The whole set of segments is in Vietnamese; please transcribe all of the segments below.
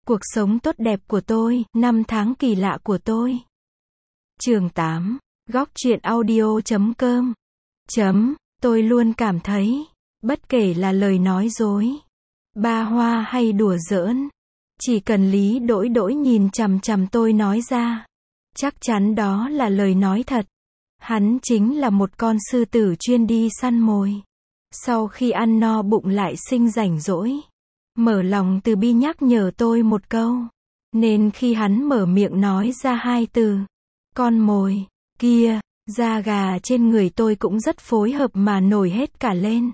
Cuộc sống tốt đẹp của tôi, năm tháng kỳ lạ của tôi. Chương 8. Góc truyện audio.com. Tôi luôn cảm thấy, bất kể là lời nói dối, ba hoa hay đùa giỡn, chỉ cần Lý Đỗi Đỗi nhìn chằm chằm tôi nói ra, chắc chắn đó là lời nói thật. Hắn chính là một con sư tử chuyên đi săn mồi. Sau khi ăn no bụng lại sinh rảnh rỗi, mở lòng từ bi nhắc nhở tôi một câu. Nên khi hắn mở miệng nói ra hai từ, con mồi, kia, da gà trên người tôi cũng rất phối hợp mà nổi hết cả lên.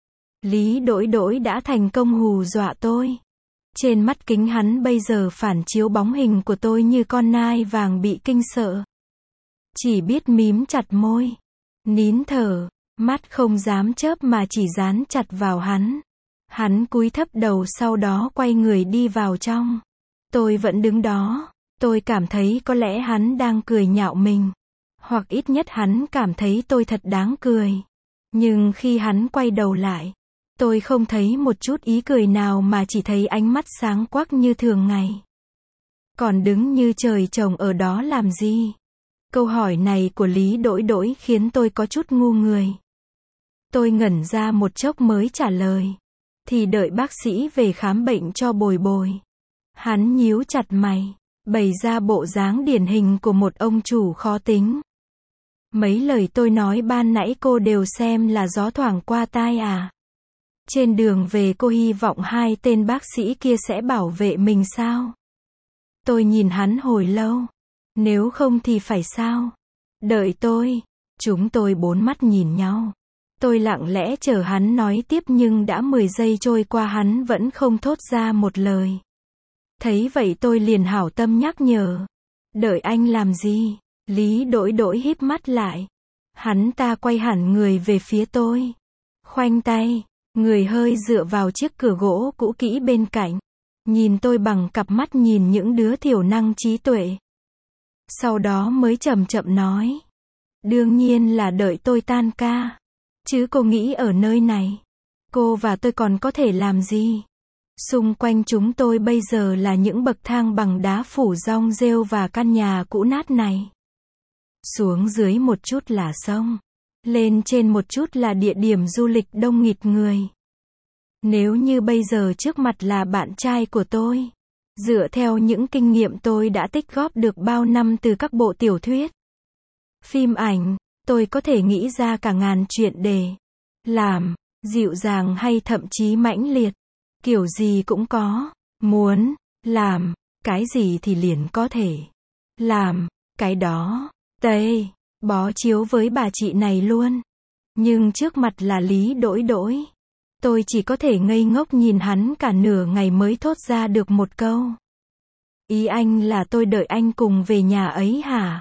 Lý Đỗi Đỗi đã thành công hù dọa tôi. Trên mắt kính hắn bây giờ phản chiếu bóng hình của tôi như con nai vàng bị kinh sợ. Chỉ biết mím chặt môi, nín thở, mắt không dám chớp mà chỉ dán chặt vào hắn. Hắn cúi thấp đầu sau đó quay người đi vào trong. Tôi vẫn đứng đó, tôi cảm thấy có lẽ hắn đang cười nhạo mình. Hoặc ít nhất hắn cảm thấy tôi thật đáng cười. Nhưng khi hắn quay đầu lại, tôi không thấy một chút ý cười nào mà chỉ thấy ánh mắt sáng quắc như thường ngày. Còn đứng như trời trồng ở đó làm gì? Câu hỏi này của Lý Đỗi Đỗi khiến tôi có chút ngu người. Tôi ngẩn ra một chốc mới trả lời. Thì đợi bác sĩ về khám bệnh cho bồi bồi. Hắn nhíu chặt mày, bày ra bộ dáng điển hình của một ông chủ khó tính. Mấy lời tôi nói ban nãy cô đều xem là gió thoảng qua tai à? Trên đường về cô hy vọng hai tên bác sĩ kia sẽ bảo vệ mình sao? Tôi nhìn hắn hồi lâu. Nếu không thì phải sao? Đợi tôi. Chúng tôi bốn mắt nhìn nhau. Tôi lặng lẽ chờ hắn nói tiếp nhưng đã 10 giây trôi qua hắn vẫn không thốt ra một lời. Thấy vậy tôi liền hảo tâm nhắc nhở. Đợi anh làm gì? Lý Đỗi Đỗi híp mắt lại. Hắn ta quay hẳn người về phía tôi. Khoanh tay, người hơi dựa vào chiếc cửa gỗ cũ kỹ bên cạnh. Nhìn tôi bằng cặp mắt nhìn những đứa thiểu năng trí tuệ. Sau đó mới chậm chậm nói. Đương nhiên là đợi tôi tan ca. Chứ cô nghĩ ở nơi này, cô và tôi còn có thể làm gì? Xung quanh chúng tôi bây giờ là những bậc thang bằng đá phủ rong rêu và căn nhà cũ nát này. Xuống dưới một chút là sông. Lên trên một chút là địa điểm du lịch đông nghịt người. Nếu như bây giờ trước mặt là bạn trai của tôi, dựa theo những kinh nghiệm tôi đã tích góp được bao năm từ các bộ tiểu thuyết, phim ảnh, tôi có thể nghĩ ra cả ngàn chuyện để làm, dịu dàng hay thậm chí mãnh liệt. Kiểu gì cũng có. Muốn làm cái gì thì liền có thể làm cái đó. Tây, bó chiếu với bà chị này luôn. Nhưng trước mặt là Lý Đỗi Đỗi. Tôi chỉ có thể ngây ngốc nhìn hắn cả nửa ngày mới thốt ra được một câu. Ý anh là tôi đợi anh cùng về nhà ấy hả?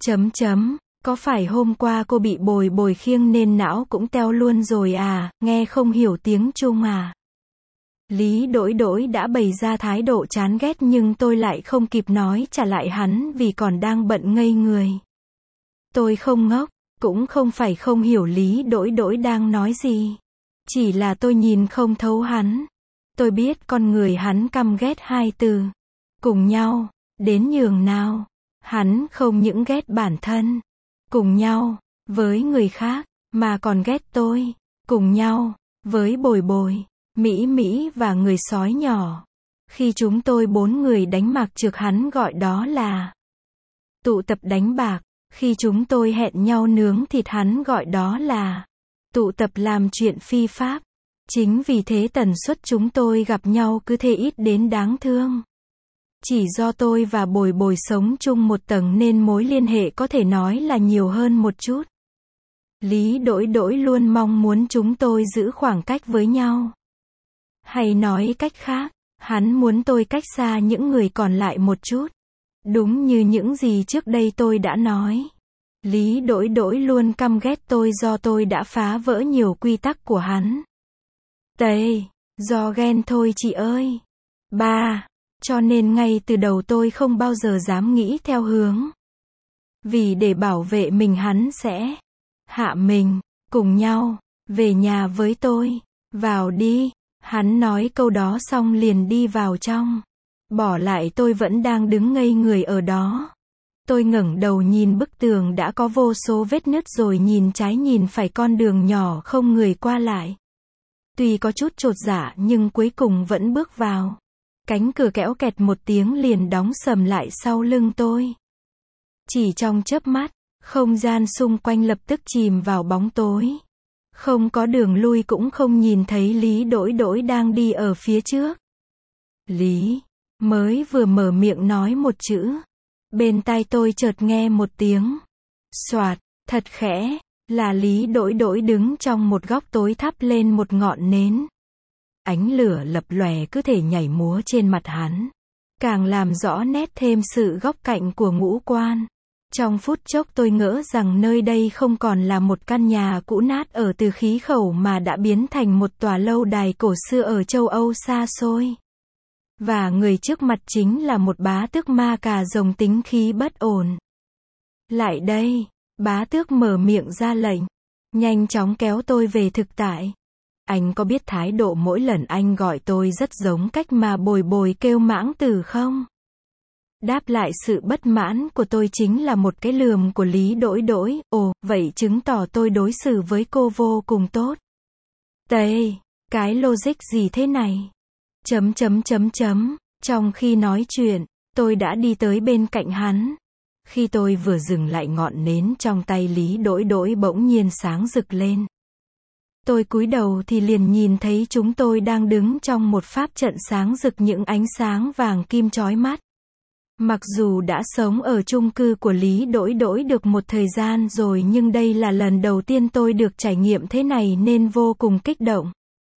Có phải hôm qua cô bị bồi bồi khiêng nên não cũng teo luôn rồi à, nghe không hiểu tiếng Trung à? Lý Đỗi Đỗi đã bày ra thái độ chán ghét nhưng tôi lại không kịp nói trả lại hắn vì còn đang bận ngây người. Tôi không ngốc, cũng không phải không hiểu Lý Đỗi Đỗi đang nói gì. Chỉ là tôi nhìn không thấu hắn. Tôi biết con người hắn căm ghét hai từ. Cùng nhau, đến nhường nào. Hắn không những ghét bản thân. Cùng nhau, với người khác, mà còn ghét tôi. Cùng nhau, với bồi bồi, Mỹ Mỹ và người sói nhỏ. Khi chúng tôi 4 người đánh mạc trược hắn gọi đó là tụ tập đánh bạc. Khi chúng tôi hẹn nhau nướng thịt hắn gọi đó là tụ tập làm chuyện phi pháp. Chính vì thế tần suất chúng tôi gặp nhau cứ thế ít đến đáng thương. Chỉ do tôi và bồi bồi sống chung một tầng nên mối liên hệ có thể nói là nhiều hơn một chút. Lý Đỗi Đỗi luôn mong muốn chúng tôi giữ khoảng cách với nhau. Hay nói cách khác, hắn muốn tôi cách xa những người còn lại một chút. Đúng như những gì trước đây tôi đã nói. Lý Đỗi Đỗi luôn căm ghét tôi do tôi đã phá vỡ nhiều quy tắc của hắn. Tây, do ghen thôi chị ơi. Ba, cho nên ngay từ đầu tôi không bao giờ dám nghĩ theo hướng. Vì để bảo vệ mình hắn sẽ hạ mình, cùng nhau, về nhà với tôi. Vào đi. Hắn nói câu đó xong liền đi vào trong. Bỏ lại tôi vẫn đang đứng ngây người ở đó. Tôi ngẩng đầu nhìn bức tường đã có vô số vết nứt rồi nhìn trái nhìn phải con đường nhỏ không người qua lại. Tuy có chút chột dạ nhưng cuối cùng vẫn bước vào. Cánh cửa kéo kẹt một tiếng liền đóng sầm lại sau lưng tôi. Chỉ trong chớp mắt, không gian xung quanh lập tức chìm vào bóng tối. Không có đường lui cũng không nhìn thấy Lý Đỗi Đỗi đang đi ở phía trước. Lý, mới vừa mở miệng nói một chữ. Bên tai tôi chợt nghe một tiếng. Xoạt, thật khẽ, là Lý Đỗi Đỗi đứng trong một góc tối thắp lên một ngọn nến. Ánh lửa lập lòe cứ thể nhảy múa trên mặt hắn. Càng làm rõ nét thêm sự góc cạnh của ngũ quan. Trong phút chốc tôi ngỡ rằng nơi đây không còn là một căn nhà cũ nát ở Từ Khí Khẩu mà đã biến thành một tòa lâu đài cổ xưa ở châu Âu xa xôi. Và người trước mặt chính là một bá tước ma cà rồng tính khí bất ổn. Lại đây, bá tước mở miệng ra lệnh. Nhanh chóng kéo tôi về thực tại. Anh có biết thái độ mỗi lần anh gọi tôi rất giống cách mà Bồi Bồi kêu Mãng Tử không? Đáp lại sự bất mãn của tôi chính là một cái lườm của Lý Đỗi Đỗi. Ồ, vậy chứng tỏ tôi đối xử với cô vô cùng tốt. Tây, cái logic gì thế này? Trong khi nói chuyện, tôi đã đi tới bên cạnh hắn. Khi tôi vừa dừng lại ngọn nến trong tay Lý Đỗi Đỗi bỗng nhiên sáng rực lên. Tôi cúi đầu thì liền nhìn thấy chúng tôi đang đứng trong một pháp trận sáng rực những ánh sáng vàng kim chói mắt. Mặc dù đã sống ở chung cư của Lý Đỗi Đỗi được một thời gian rồi nhưng đây là lần đầu tiên tôi được trải nghiệm thế này nên vô cùng kích động.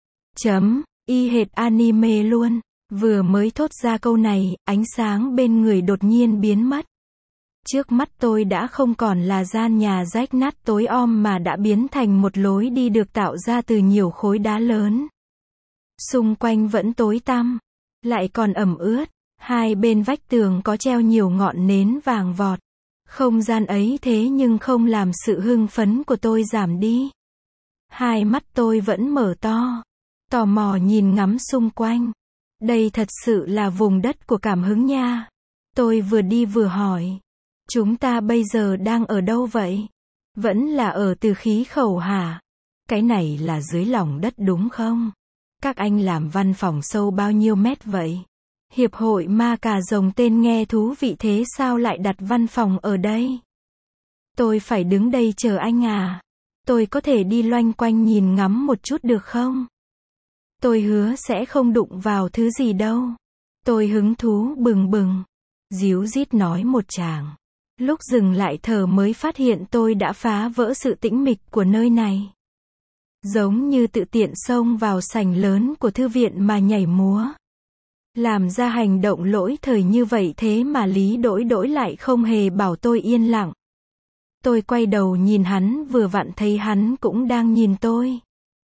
Y hệt anime luôn. Vừa mới thốt ra câu này, ánh sáng bên người đột nhiên biến mất. Trước mắt tôi đã không còn là gian nhà rách nát tối om mà đã biến thành một lối đi được tạo ra từ nhiều khối đá lớn. Xung quanh vẫn tối tăm, lại còn ẩm ướt. Hai bên vách tường có treo nhiều ngọn nến vàng vọt. Không gian ấy thế nhưng không làm sự hưng phấn của tôi giảm đi. Hai mắt tôi vẫn mở to, tò mò nhìn ngắm xung quanh. Đây thật sự là vùng đất của cảm hứng nha. Tôi vừa đi vừa hỏi. Chúng ta bây giờ đang ở đâu vậy? Vẫn là ở Từ Khí Khẩu hả? Cái này là dưới lòng đất đúng không? Các anh làm văn phòng sâu bao nhiêu mét vậy? Hiệp hội ma cà rồng tên nghe thú vị thế sao lại đặt văn phòng ở đây? Tôi phải đứng đây chờ anh à? Tôi có thể đi loanh quanh nhìn ngắm một chút được không? Tôi hứa sẽ không đụng vào thứ gì đâu. Tôi hứng thú bừng bừng. Díu dít nói một tràng. Lúc dừng lại thở mới phát hiện tôi đã phá vỡ sự tĩnh mịch của nơi này. Giống như tự tiện xông vào sảnh lớn của thư viện mà nhảy múa. Làm ra hành động lỗi thời như vậy thế mà Lý Đỗi Đỗi lại không hề bảo tôi yên lặng. Tôi quay đầu nhìn hắn vừa vặn thấy hắn cũng đang nhìn tôi.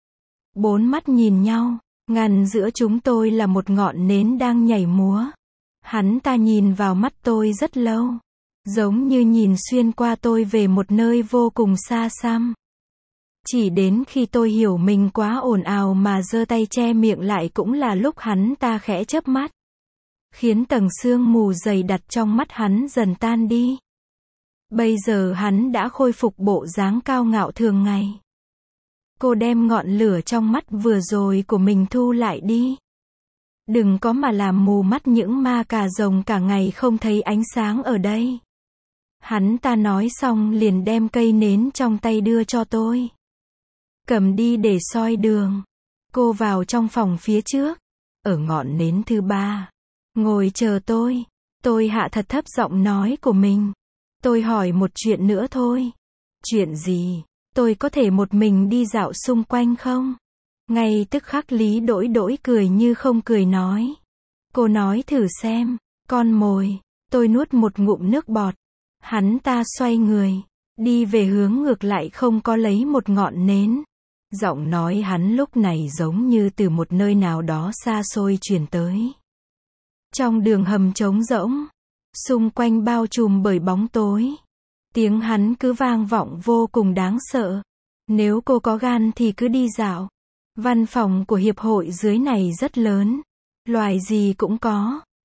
Bốn mắt nhìn nhau, ngăn giữa chúng tôi là một ngọn nến đang nhảy múa. Hắn ta nhìn vào mắt tôi rất lâu. Giống như nhìn xuyên qua tôi về một nơi vô cùng xa xăm. Chỉ đến khi tôi hiểu mình quá ồn ào mà giơ tay che miệng lại cũng là lúc hắn ta khẽ chớp mắt. Khiến tầng sương mù dày đặc trong mắt hắn dần tan đi. Bây giờ hắn đã khôi phục bộ dáng cao ngạo thường ngày. Cô đem ngọn lửa trong mắt vừa rồi của mình thu lại đi. Đừng có mà làm mù mắt những ma cà rồng cả ngày không thấy ánh sáng ở đây. Hắn ta nói xong liền đem cây nến trong tay đưa cho tôi. Cầm đi để soi đường. Cô vào trong phòng phía trước. Ở ngọn nến thứ 3. Ngồi chờ tôi. Tôi hạ thật thấp giọng nói của mình. Tôi hỏi một chuyện nữa thôi. Chuyện gì? Tôi có thể một mình đi dạo xung quanh không? Ngay tức khắc Lý Đỗi Đỗi cười như không cười nói. Cô nói thử xem. Con mồi. Tôi nuốt một ngụm nước bọt. Hắn ta xoay người. Đi về hướng ngược lại không có lấy một ngọn nến. Giọng nói hắn lúc này giống như từ một nơi nào đó xa xôi truyền tới. Trong đường hầm trống rỗng. Xung quanh bao trùm bởi bóng tối. Tiếng hắn cứ vang vọng vô cùng đáng sợ. Nếu cô có gan thì cứ đi dạo. Văn phòng của hiệp hội dưới này rất lớn. Loài gì cũng có.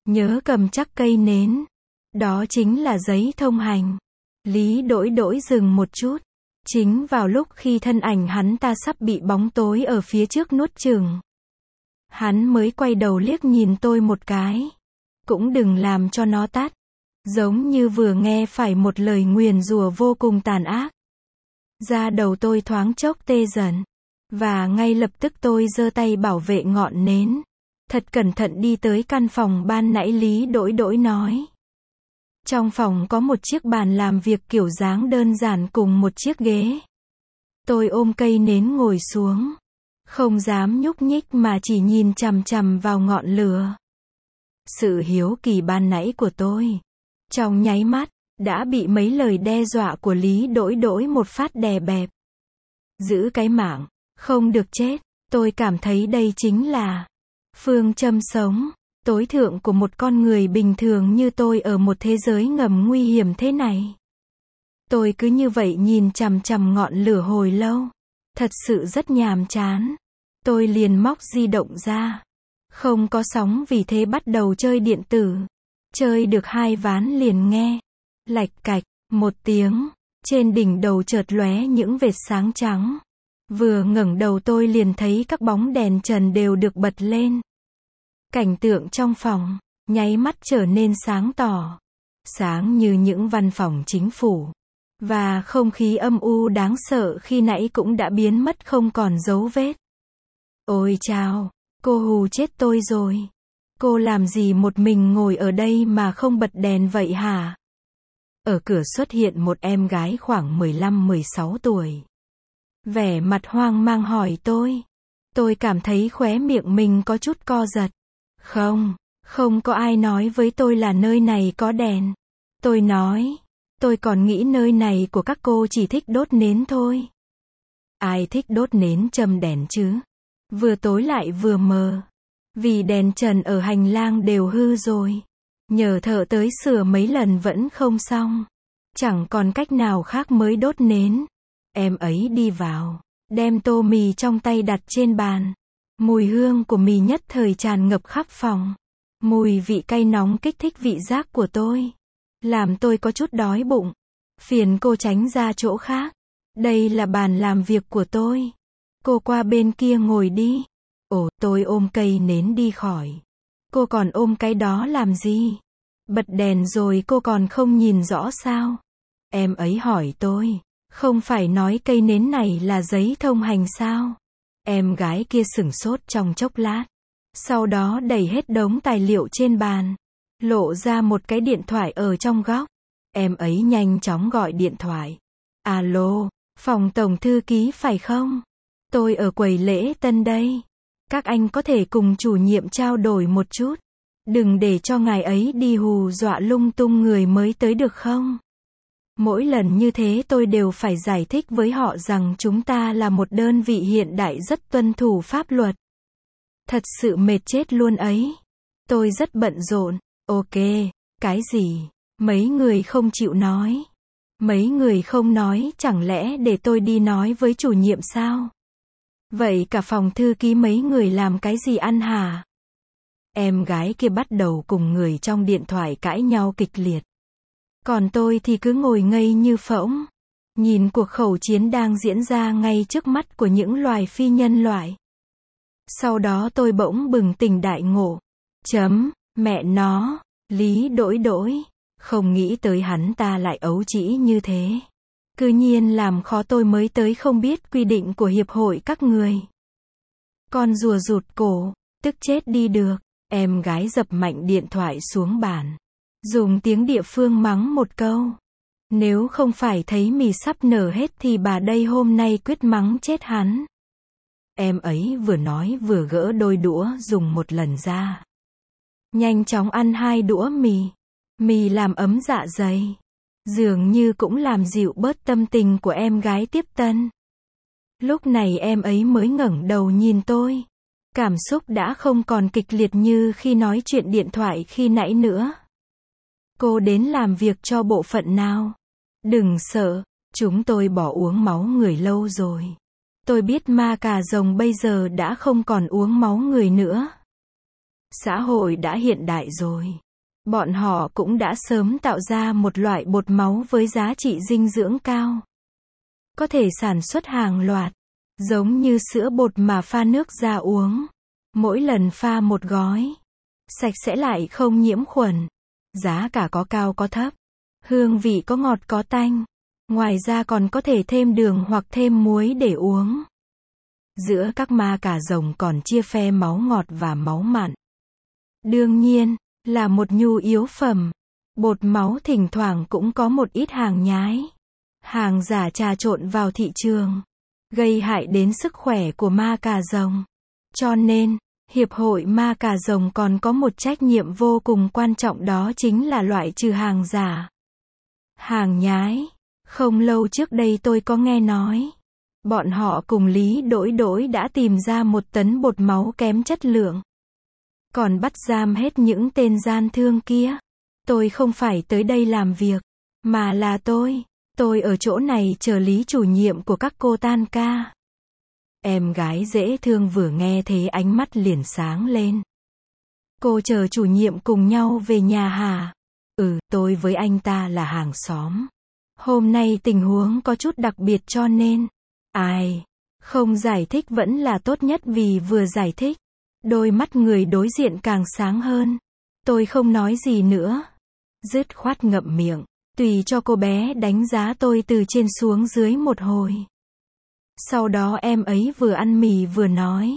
Nhớ cầm chắc cây nến. Đó chính là giấy thông hành. Lý Đỗi Đỗi dừng một chút. Chính vào lúc khi thân ảnh hắn ta sắp bị bóng tối ở phía trước nuốt chửng. Hắn mới quay đầu liếc nhìn tôi một cái. Cũng đừng làm cho nó tắt. Giống như vừa nghe phải một lời nguyền rủa vô cùng tàn ác. Da đầu tôi thoáng chốc tê dần. Và ngay lập tức tôi giơ tay bảo vệ ngọn nến. Thật cẩn thận đi tới căn phòng ban nãy Lý Đỗi Đỗi nói. Trong phòng có một chiếc bàn làm việc kiểu dáng đơn giản cùng một chiếc ghế. Tôi ôm cây nến ngồi xuống. Không dám nhúc nhích mà chỉ nhìn chằm chằm vào ngọn lửa. Sự hiếu kỳ ban nãy của tôi, trong nháy mắt, đã bị mấy lời đe dọa của Lý Đỗi Đỗi một phát đè bẹp. Giữ cái mạng, không được chết, tôi cảm thấy đây chính là phương châm sống tối thượng của một con người bình thường như tôi ở một thế giới ngầm nguy hiểm thế này. Tôi cứ như vậy nhìn chằm chằm ngọn lửa hồi lâu. Thật sự rất nhàm chán. Tôi liền móc di động ra. Không có sóng vì thế bắt đầu chơi điện tử. Chơi được 2 ván liền nghe. Lạch cạch, một tiếng. Trên đỉnh đầu chợt lóe những vệt sáng trắng. Vừa ngẩng đầu tôi liền thấy các bóng đèn trần đều được bật lên. Cảnh tượng trong phòng, nháy mắt trở nên sáng tỏ. Sáng như những văn phòng chính phủ. Và không khí âm u đáng sợ khi nãy cũng đã biến mất không còn dấu vết. Ôi chao, cô hù chết tôi rồi. Cô làm gì một mình ngồi ở đây mà không bật đèn vậy hả? Ở cửa xuất hiện một em gái khoảng 15-16 tuổi. Vẻ mặt hoang mang hỏi tôi. Tôi cảm thấy khóe miệng mình có chút co giật. Không có ai nói với tôi là nơi này có đèn. Tôi nói, tôi còn nghĩ nơi này của các cô chỉ thích đốt nến thôi. Ai thích đốt nến châm đèn chứ? Vừa tối lại vừa mờ. Vì đèn trần ở hành lang đều hư rồi. Nhờ thợ tới sửa mấy lần vẫn không xong. Chẳng còn cách nào khác mới đốt nến. Em ấy đi vào, đem tô mì trong tay đặt trên bàn. Mùi hương của mì nhất thời tràn ngập khắp phòng. Mùi vị cay nóng kích thích vị giác của tôi. Làm tôi có chút đói bụng. Phiền cô tránh ra chỗ khác. Đây là bàn làm việc của tôi. Cô qua bên kia ngồi đi. Ồ, tôi ôm cây nến đi khỏi. Cô còn ôm cái đó làm gì? Bật đèn rồi cô còn không nhìn rõ sao? Em ấy hỏi tôi. Không phải nói cây nến này là giấy thông hành sao? Em gái kia sửng sốt trong chốc lát. Sau đó đẩy hết đống tài liệu trên bàn. Lộ ra một cái điện thoại ở trong góc. Em ấy nhanh chóng gọi điện thoại. Alo, phòng tổng thư ký phải không? Tôi ở quầy lễ tân đây. Các anh có thể cùng chủ nhiệm trao đổi một chút. Đừng để cho ngài ấy đi hù dọa lung tung người mới tới được không? Mỗi lần như thế tôi đều phải giải thích với họ rằng chúng ta là một đơn vị hiện đại rất tuân thủ pháp luật. Thật sự mệt chết luôn ấy. Tôi rất bận rộn. Ok, cái gì? Mấy người không chịu nói. Mấy người không nói, chẳng lẽ để tôi đi nói với chủ nhiệm sao? Vậy cả phòng thư ký mấy người làm cái gì ăn hả? Em gái kia bắt đầu cùng người trong điện thoại cãi nhau kịch liệt. Còn tôi thì cứ ngồi ngây như phỗng. Nhìn cuộc khẩu chiến đang diễn ra ngay trước mắt của những loài phi nhân loại. Sau đó tôi bỗng bừng tỉnh đại ngộ. Mẹ nó, Lý Đỗi Đỗi. Không nghĩ tới hắn ta lại ấu trĩ như thế. Cứ nhiên làm khó tôi mới tới không biết quy định của hiệp hội các người. Con rùa rụt cổ, tức chết đi được. Em gái dập mạnh điện thoại xuống bàn. Dùng tiếng địa phương mắng một câu. Nếu không phải thấy mì sắp nở hết thì bà đây hôm nay quyết mắng chết hắn. Em ấy vừa nói vừa gỡ đôi đũa dùng một lần ra. Nhanh chóng ăn 2 đũa mì. Mì làm ấm dạ dày. Dường như cũng làm dịu bớt tâm tình của em gái tiếp tân. Lúc này em ấy mới ngẩng đầu nhìn tôi. Cảm xúc đã không còn kịch liệt như khi nói chuyện điện thoại khi nãy nữa. Cô đến làm việc cho bộ phận nào? Đừng sợ, chúng tôi bỏ uống máu người lâu rồi. Tôi biết ma cà rồng bây giờ đã không còn uống máu người nữa. Xã hội đã hiện đại rồi. Bọn họ cũng đã sớm tạo ra một loại bột máu với giá trị dinh dưỡng cao. Có thể sản xuất hàng loạt, giống như sữa bột mà pha nước ra uống. Mỗi lần pha một gói, sạch sẽ lại không nhiễm khuẩn. Giá cả có cao có thấp. Hương vị có ngọt có tanh. Ngoài ra còn có thể thêm đường hoặc thêm muối để uống. Giữa các ma cà rồng còn chia phe máu ngọt và máu mặn. Đương nhiên, là một nhu yếu phẩm. Bột máu thỉnh thoảng cũng có một ít hàng nhái. Hàng giả trà trộn vào thị trường. Gây hại đến sức khỏe của ma cà rồng. Cho nên, Hiệp hội ma cà rồng còn có một trách nhiệm vô cùng quan trọng, đó chính là loại trừ hàng giả. Hàng nhái. Không lâu trước đây tôi có nghe nói. Bọn họ cùng Lý Đỗi Đỗi đã tìm ra 1 tấn bột máu kém chất lượng. Còn bắt giam hết những tên gian thương kia. Tôi không phải tới đây làm việc, mà là tôi ở chỗ này chờ Lý chủ nhiệm của các cô tan ca. Em gái dễ thương vừa nghe thế ánh mắt liền sáng lên. Cô chờ chủ nhiệm cùng nhau về nhà hả? Tôi với anh ta là hàng xóm. Hôm nay tình huống có chút đặc biệt cho nên, không giải thích vẫn là tốt nhất, vì vừa giải thích, đôi mắt người đối diện càng sáng hơn. Tôi không nói gì nữa. Dứt khoát ngậm miệng, tùy cho cô bé đánh giá tôi từ trên xuống dưới một hồi. Sau đó em ấy vừa ăn mì vừa nói.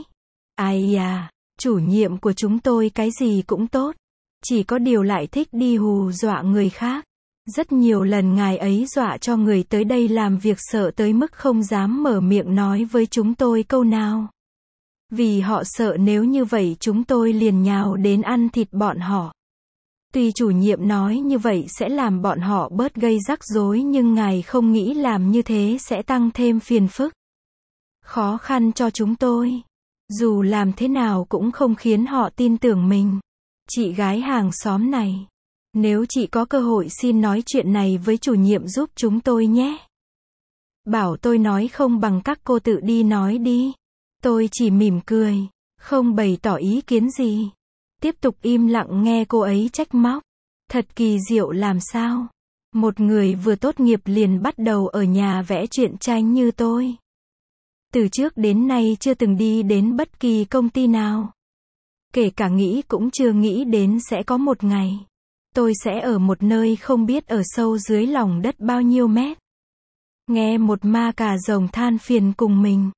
Chủ nhiệm của chúng tôi cái gì cũng tốt. Chỉ có điều lại thích đi hù dọa người khác. Rất nhiều lần ngài ấy dọa cho người tới đây làm việc sợ tới mức không dám mở miệng nói với chúng tôi câu nào. Vì họ sợ nếu như vậy chúng tôi liền nhào đến ăn thịt bọn họ. Tuy chủ nhiệm nói như vậy sẽ làm bọn họ bớt gây rắc rối, nhưng ngài không nghĩ làm như thế sẽ tăng thêm phiền phức, khó khăn cho chúng tôi. Dù làm thế nào cũng không khiến họ tin tưởng mình. Chị gái hàng xóm này, nếu chị có cơ hội xin nói chuyện này với chủ nhiệm giúp chúng tôi nhé. Bảo tôi nói không bằng các cô tự đi nói đi. Tôi chỉ mỉm cười, không bày tỏ ý kiến gì. Tiếp tục im lặng nghe cô ấy trách móc. Thật kỳ diệu làm sao? Một người vừa tốt nghiệp liền bắt đầu ở nhà vẽ truyện tranh như tôi. Từ trước đến nay chưa từng đi đến bất kỳ công ty nào. Kể cả nghĩ cũng chưa nghĩ đến sẽ có một ngày tôi sẽ ở một nơi không biết ở sâu dưới lòng đất bao nhiêu mét. Nghe một ma cà rồng than phiền cùng mình.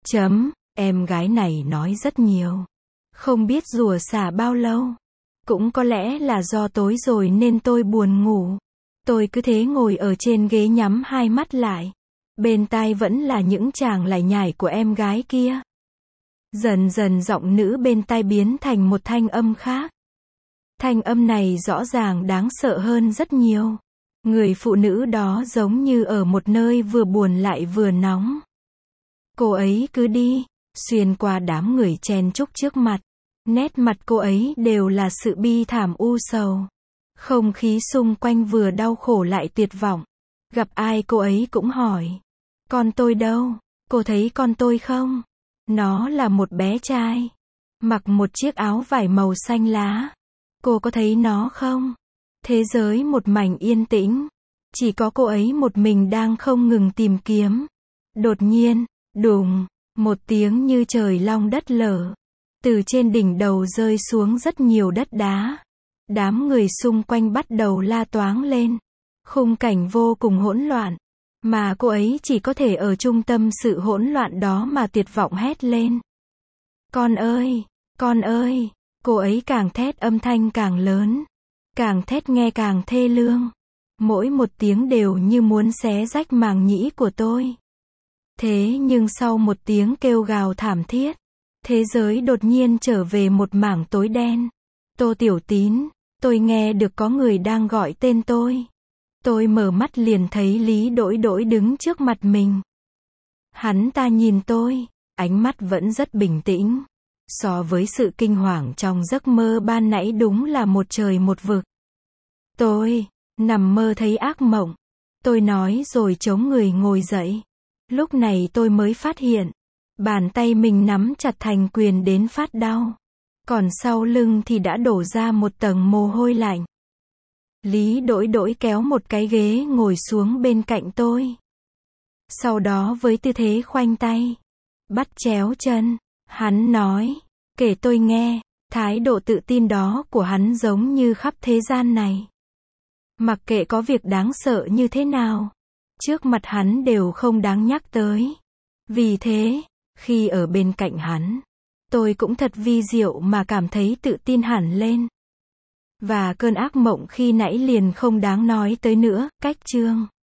Em gái này nói rất nhiều. Không biết rủa xả bao lâu. Cũng có lẽ là do tối rồi nên tôi buồn ngủ. Tôi cứ thế ngồi ở trên ghế nhắm hai mắt lại. Bên tai vẫn là những tràng lải nhải của em gái kia. Dần dần giọng nữ bên tai biến thành một thanh âm khác. Thanh âm này rõ ràng đáng sợ hơn rất nhiều. Người phụ nữ đó giống như ở một nơi vừa buồn lại vừa nóng. Cô ấy cứ đi, xuyên qua đám người chen chúc trước mặt. Nét mặt cô ấy đều là sự bi thảm u sầu. Không khí xung quanh vừa đau khổ lại tuyệt vọng. Gặp ai cô ấy cũng hỏi. Con tôi đâu? Cô thấy con tôi không? Nó là một bé trai. Mặc một chiếc áo vải màu xanh lá. Cô có thấy nó không? Thế giới một mảnh yên tĩnh. Chỉ có cô ấy một mình đang không ngừng tìm kiếm. Đột nhiên, đùng, một tiếng như trời long đất lở. Từ trên đỉnh đầu rơi xuống rất nhiều đất đá. Đám người xung quanh bắt đầu la toáng lên. Khung cảnh vô cùng hỗn loạn. Mà cô ấy chỉ có thể ở trung tâm sự hỗn loạn đó mà tuyệt vọng hét lên. Con ơi! Con ơi! Cô ấy càng thét âm thanh càng lớn. Càng thét nghe càng thê lương. Mỗi một tiếng đều như muốn xé rách màng nhĩ của tôi. Thế nhưng sau một tiếng kêu gào thảm thiết, thế giới đột nhiên trở về một mảng tối đen. Tô Tiểu Tín, tôi nghe được có người đang gọi tên tôi. Tôi mở mắt liền thấy Lý Đỗi Đỗi đứng trước mặt mình. Hắn ta nhìn tôi, ánh mắt vẫn rất bình tĩnh. So với sự kinh hoàng trong giấc mơ ban nãy đúng là một trời một vực. Tôi nằm mơ thấy ác mộng. Tôi nói rồi chống người ngồi dậy. Lúc này tôi mới phát hiện, bàn tay mình nắm chặt thành quyền đến phát đau. Còn sau lưng thì đã đổ ra một tầng mồ hôi lạnh. Lý Đỗi Đỗi kéo một cái ghế ngồi xuống bên cạnh tôi. Sau đó với tư thế khoanh tay, bắt chéo chân, hắn nói, kể tôi nghe, thái độ tự tin đó của hắn giống như khắp thế gian này. Mặc kệ có việc đáng sợ như thế nào, trước mặt hắn đều không đáng nhắc tới. Vì thế, khi ở bên cạnh hắn, tôi cũng thật vi diệu mà cảm thấy tự tin hẳn lên. Và cơn ác mộng khi nãy liền không đáng nói tới nữa. Cách chương